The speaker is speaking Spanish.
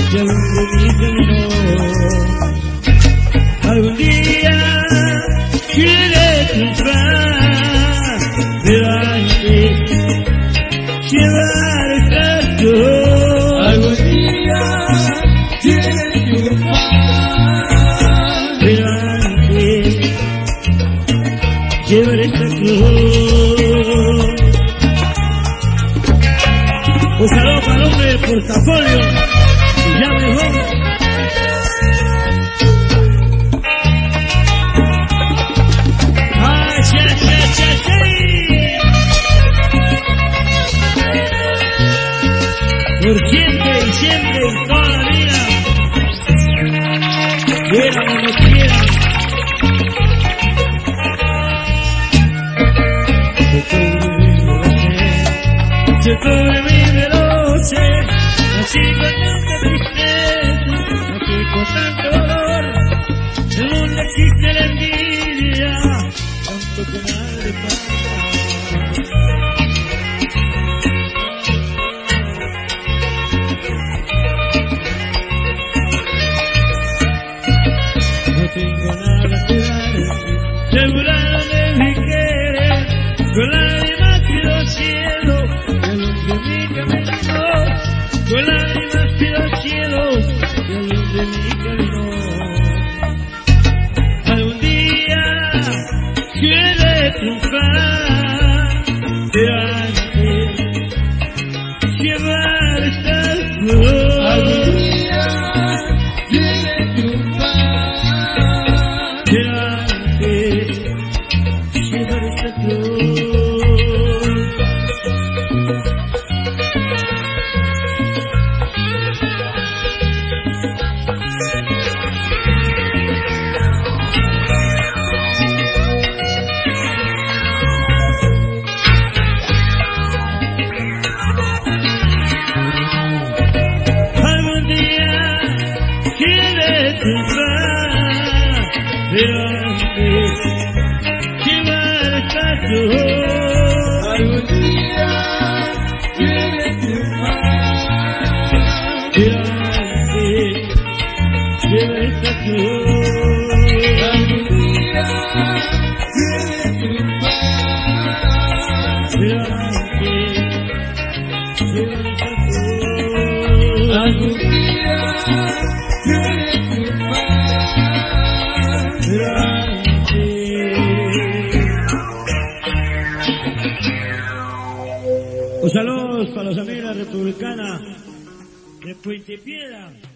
y alumbre mi camino. Algún día quiere triunfar, pero antes llevar el trato. Algún día quiere triunfar, Pero antes llevar esta cruz. Un saludo para el hombre del portafolio, y ya mejor. ¡Ay, sí! Por siempre y siempre, en toda la vida, quieran o no quieran. Se todo mi veloce, nací con tanta tristeza, nací con tanto dolor. En el mundo existe la envidia, tanto que nadie pasa. No tengo nada que dar, segurado de mi querer, con lágrimas pido al cielo, que alumbre mi camino. Con lágrimas pido al cielo, que alumbre mi camino. Algún día quiere triunfar, pero antes llevar esta cruz. algún día quiere triunfar, Pero antes llevar esta cruz. Algún día quiere triunfar, pero antes llevar esta cruz. algún día quiere triunfar, Pero antes llevar esta cruz. algún día quiere triunfar, Pero antes llevar esta cruz. algún día quiere triunfar, Pero antes. Un saludo para los amigos republicanos de Puente Piedra.